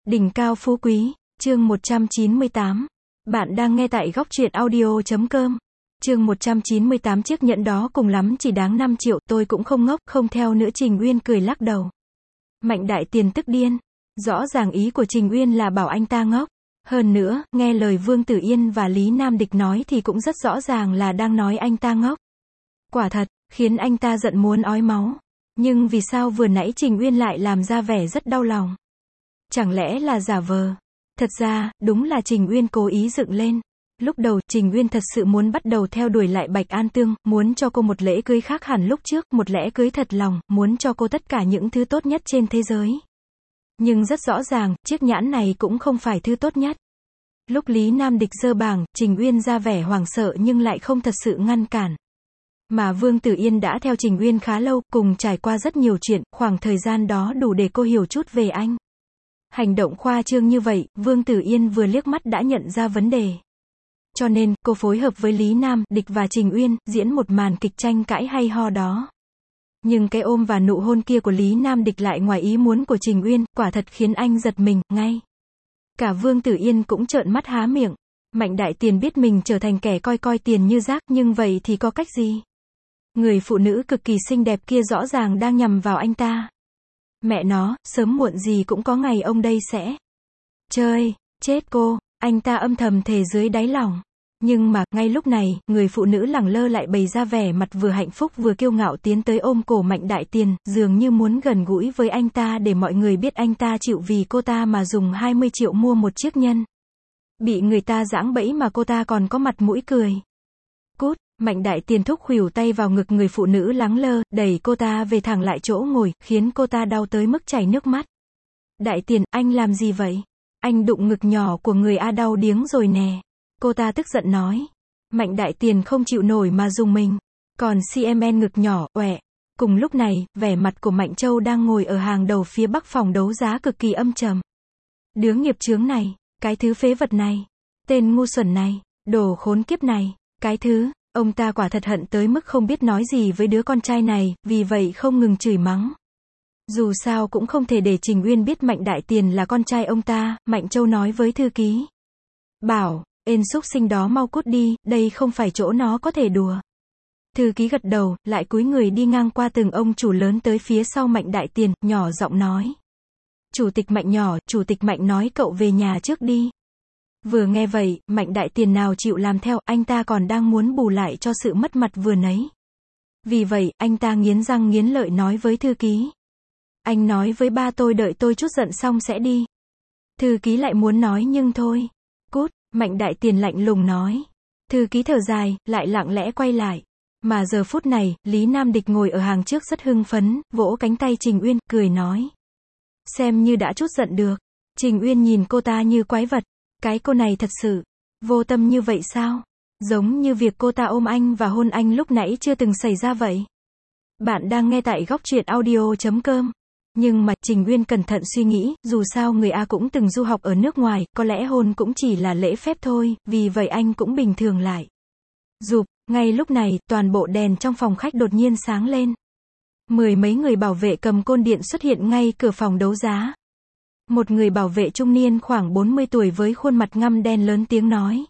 Đỉnh cao phú quý, chương 198. Bạn đang nghe tại góc truyện audio.com. Chương 198. Chiếc nhẫn đó cùng lắm chỉ đáng 5 triệu, tôi cũng không ngốc, không theo nữa. Trình Uyên cười lắc đầu. Mạnh Đại Tiền tức điên. Rõ ràng ý của Trình Uyên là bảo anh ta ngốc. Hơn nữa, nghe lời Vương Tử Yên và Lý Nam Địch nói thì cũng rất rõ ràng là đang nói anh ta ngốc. Quả thật, khiến anh ta giận muốn ói máu. Nhưng vì sao vừa nãy Trình Uyên lại làm ra vẻ rất đau lòng? Chẳng lẽ là giả vờ? Thật ra, đúng là Trình Uyên cố ý dựng lên. Lúc đầu, Trình Uyên thật sự muốn bắt đầu theo đuổi lại Bạch An Tương, muốn cho cô một lễ cưới khác hẳn lúc trước, một lễ cưới thật lòng, muốn cho cô tất cả những thứ tốt nhất trên thế giới. Nhưng rất rõ ràng, chiếc nhẫn này cũng không phải thứ tốt nhất. Lúc Lý Nam Địch giơ bảng, Trình Uyên ra vẻ hoảng sợ nhưng lại không thật sự ngăn cản. Mà Vương Tử Yên đã theo Trình Uyên khá lâu, cùng trải qua rất nhiều chuyện, khoảng thời gian đó đủ để cô hiểu chút về anh. Hành động khoa trương như vậy, Vương Tử Yên vừa liếc mắt đã nhận ra vấn đề. Cho nên, cô phối hợp với Lý Nam Địch và Trình Uyên, diễn một màn kịch tranh cãi hay ho đó. Nhưng cái ôm và nụ hôn kia của Lý Nam Địch lại ngoài ý muốn của Trình Uyên, quả thật khiến anh giật mình, ngay. Cả Vương Tử Yên cũng trợn mắt há miệng. Mạnh Đại Tiền biết mình trở thành kẻ coi tiền như rác, nhưng vậy thì có cách gì? Người phụ nữ cực kỳ xinh đẹp kia rõ ràng đang nhằm vào anh ta. Mẹ nó, sớm muộn gì cũng có ngày ông đây sẽ chơi, chết cô, anh ta âm thầm thề dưới đáy lòng. Nhưng mà, ngay lúc này, người phụ nữ lẳng lơ lại bày ra vẻ mặt vừa hạnh phúc vừa kiêu ngạo tiến tới ôm cổ Mạnh Đại Tiền, dường như muốn gần gũi với anh ta để mọi người biết anh ta chịu vì cô ta mà dùng 20 triệu mua một chiếc nhân. Bị người ta giãng bẫy mà cô ta còn có mặt mũi cười. Cút, Mạnh Đại Tiền thúc khuỷu tay vào ngực người phụ nữ lắng lơ, đẩy cô ta về thẳng lại chỗ ngồi, khiến cô ta đau tới mức chảy nước mắt. Đại Tiền, anh làm gì vậy? Anh đụng ngực nhỏ của người A đau điếng rồi nè. Cô ta tức giận nói. Mạnh Đại Tiền không chịu nổi mà dùng mình. Còn CMN ngực nhỏ, oẹ. Cùng lúc này, vẻ mặt của Mạnh Châu đang ngồi ở hàng đầu phía bắc phòng đấu giá cực kỳ âm trầm. Đứa nghiệp chướng này, cái thứ phế vật này, tên ngu xuẩn này, đồ khốn kiếp này, cái thứ, ông ta quả thật hận tới mức không biết nói gì với đứa con trai này, vì vậy không ngừng chửi mắng. Dù sao cũng không thể để Trình Uyên biết Mạnh Đại Tiền là con trai ông ta, Mạnh Châu nói với thư ký. Bảo, ên xúc sinh đó mau cút đi, đây không phải chỗ nó có thể đùa. Thư ký gật đầu, lại cúi người đi ngang qua từng ông chủ lớn tới phía sau Mạnh Đại Tiền, nhỏ giọng nói. Chủ tịch Mạnh nhỏ, Chủ tịch Mạnh nói cậu về nhà trước đi. Vừa nghe vậy, Mạnh Đại Tiền nào chịu làm theo, anh ta còn đang muốn bù lại cho sự mất mặt vừa nấy. Vì vậy, anh ta nghiến răng nghiến lợi nói với thư ký. Anh nói với ba tôi đợi tôi chút giận xong sẽ đi. Thư ký lại muốn nói nhưng thôi. Cút, Mạnh Đại Tiền lạnh lùng nói. Thư ký thở dài, lại lặng lẽ quay lại. Mà giờ phút này, Lý Nam Địch ngồi ở hàng trước rất hưng phấn, vỗ cánh tay Trình Uyên, cười nói. Xem như đã chút giận được. Trình Uyên nhìn cô ta như quái vật. Cái cô này thật sự vô tâm như vậy sao? Giống như việc cô ta ôm anh và hôn anh lúc nãy chưa từng xảy ra vậy. Bạn đang nghe tại góc truyện audio.com. Nhưng mà, Trình Uyên cẩn thận suy nghĩ, dù sao người A cũng từng du học ở nước ngoài, có lẽ hôn cũng chỉ là lễ phép thôi, vì vậy anh cũng bình thường lại. Rụp, ngay lúc này, toàn bộ đèn trong phòng khách đột nhiên sáng lên. Mười mấy người bảo vệ cầm côn điện xuất hiện ngay cửa phòng đấu giá. Một người bảo vệ trung niên khoảng 40 tuổi với khuôn mặt ngăm đen lớn tiếng nói.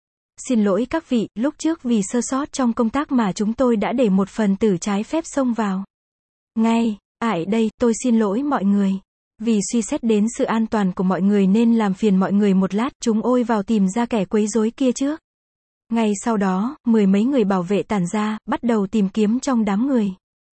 Xin lỗi các vị, lúc trước vì sơ sót trong công tác mà chúng tôi đã để một phần tử trái phép xông vào. Ngay, đây, tôi xin lỗi mọi người. Vì suy xét đến sự an toàn của mọi người nên làm phiền mọi người một lát, chúng ôi vào tìm ra kẻ quấy rối kia trước. Ngay sau đó, mười mấy người bảo vệ tản ra, bắt đầu tìm kiếm trong đám người.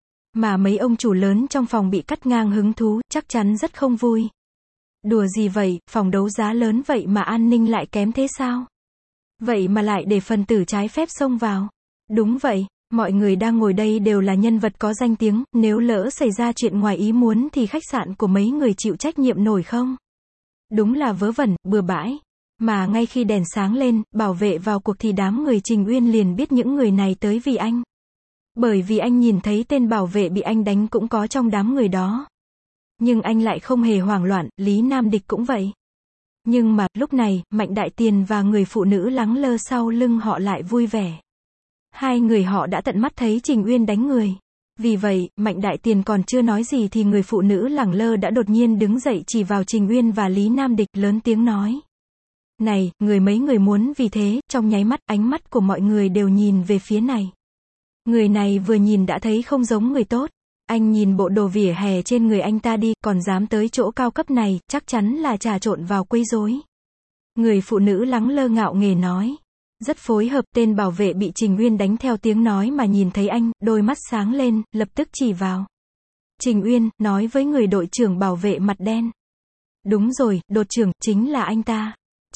Mà mấy ông chủ lớn trong phòng bị cắt ngang hứng thú, chắc chắn rất không vui. Đùa gì vậy, phòng đấu giá lớn vậy mà an ninh lại kém thế sao? Vậy mà lại để phần tử trái phép xông vào. Đúng vậy, mọi người đang ngồi đây đều là nhân vật có danh tiếng, nếu lỡ xảy ra chuyện ngoài ý muốn thì khách sạn của mấy người chịu trách nhiệm nổi không? Đúng là vớ vẩn, bừa bãi. Mà ngay khi đèn sáng lên, bảo vệ vào cuộc thì đám người Trình Uyên liền biết những người này tới vì anh. Bởi vì anh nhìn thấy tên bảo vệ bị anh đánh cũng có trong đám người đó. Nhưng anh lại không hề hoảng loạn, Lý Nam Địch cũng vậy. Nhưng mà, lúc này, Mạnh Đại Tiền và người phụ nữ lắng lơ sau lưng họ lại vui vẻ. Hai người họ đã tận mắt thấy Trình Uyên đánh người. Vì vậy, Mạnh Đại Tiền còn chưa nói gì thì người phụ nữ lẳng lơ đã đột nhiên đứng dậy chỉ vào Trình Uyên và Lý Nam Địch lớn tiếng nói. Này, mấy người muốn vì thế, trong nháy mắt, ánh mắt của mọi người đều nhìn về phía này. Người này vừa nhìn đã thấy không giống người tốt. Anh nhìn bộ đồ vỉa hè trên người anh ta đi, còn dám tới chỗ cao cấp này, chắc chắn là trà trộn vào quấy rối. Người phụ nữ lẳng lơ ngạo nghễ nói. Rất phối hợp, tên bảo vệ bị Trình Uyên đánh theo tiếng nói mà nhìn thấy anh, đôi mắt sáng lên, lập tức chỉ vào. Trình Uyên, nói với người đội trưởng bảo vệ mặt đen. Đúng rồi, đội trưởng, chính là anh ta.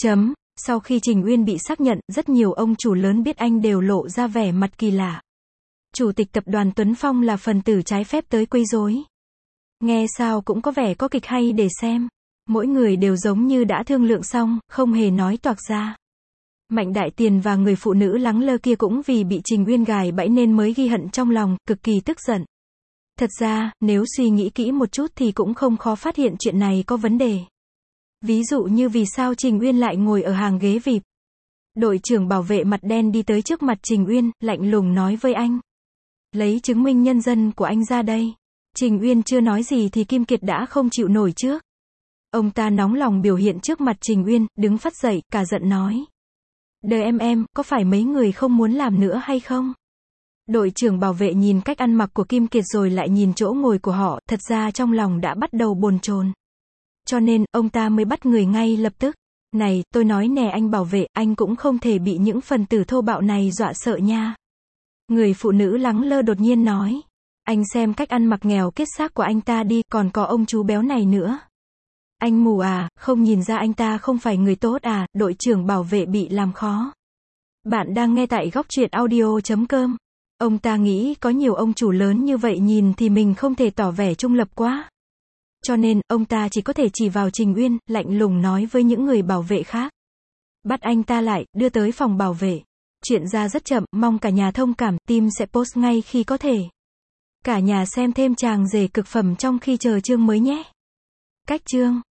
Sau khi Trình Uyên bị xác nhận, rất nhiều ông chủ lớn biết anh đều lộ ra vẻ mặt kỳ lạ. Chủ tịch tập đoàn Tuấn Phong là phần tử trái phép tới quấy rối. Nghe sao cũng có vẻ có kịch hay để xem. Mỗi người đều giống như đã thương lượng xong, không hề nói toạc ra. Mạnh Đại Tiền và người phụ nữ lẳng lơ kia cũng vì bị Trình Uyên gài bẫy nên mới ghi hận trong lòng, cực kỳ tức giận. Thật ra, nếu suy nghĩ kỹ một chút thì cũng không khó phát hiện chuyện này có vấn đề. Ví dụ như vì sao Trình Uyên lại ngồi ở hàng ghế VIP. Đội trưởng bảo vệ mặt đen đi tới trước mặt Trình Uyên, lạnh lùng nói với anh. Lấy chứng minh nhân dân của anh ra đây. Trình Uyên chưa nói gì thì Kim Kiệt đã không chịu nổi trước. Ông ta nóng lòng biểu hiện trước mặt Trình Uyên, đứng phắt dậy, cả giận nói. Đời em, có phải mấy người không muốn làm nữa hay không? Đội trưởng bảo vệ nhìn cách ăn mặc của Kim Kiệt rồi lại nhìn chỗ ngồi của họ, thật ra trong lòng đã bắt đầu bồn chồn. Cho nên, ông ta mới bắt người ngay lập tức. Này, tôi nói nè anh bảo vệ, anh cũng không thể bị những phần tử thô bạo này dọa sợ nha. Người phụ nữ lẳng lơ đột nhiên nói. Anh xem cách ăn mặc nghèo kiết xác của anh ta đi, còn có ông chú béo này nữa. Anh mù à, không nhìn ra anh ta không phải người tốt à, đội trưởng bảo vệ bị làm khó. Bạn đang nghe tại góc truyện audio.com. Ông ta nghĩ có nhiều ông chủ lớn như vậy nhìn thì mình không thể tỏ vẻ trung lập quá. Cho nên, ông ta chỉ có thể chỉ vào Trình Uyên, lạnh lùng nói với những người bảo vệ khác. Bắt anh ta lại, đưa tới phòng bảo vệ. Chuyện ra rất chậm, mong cả nhà thông cảm, team sẽ post ngay khi có thể. Cả nhà xem thêm chàng rể cực phẩm trong khi chờ chương mới nhé. Cách chương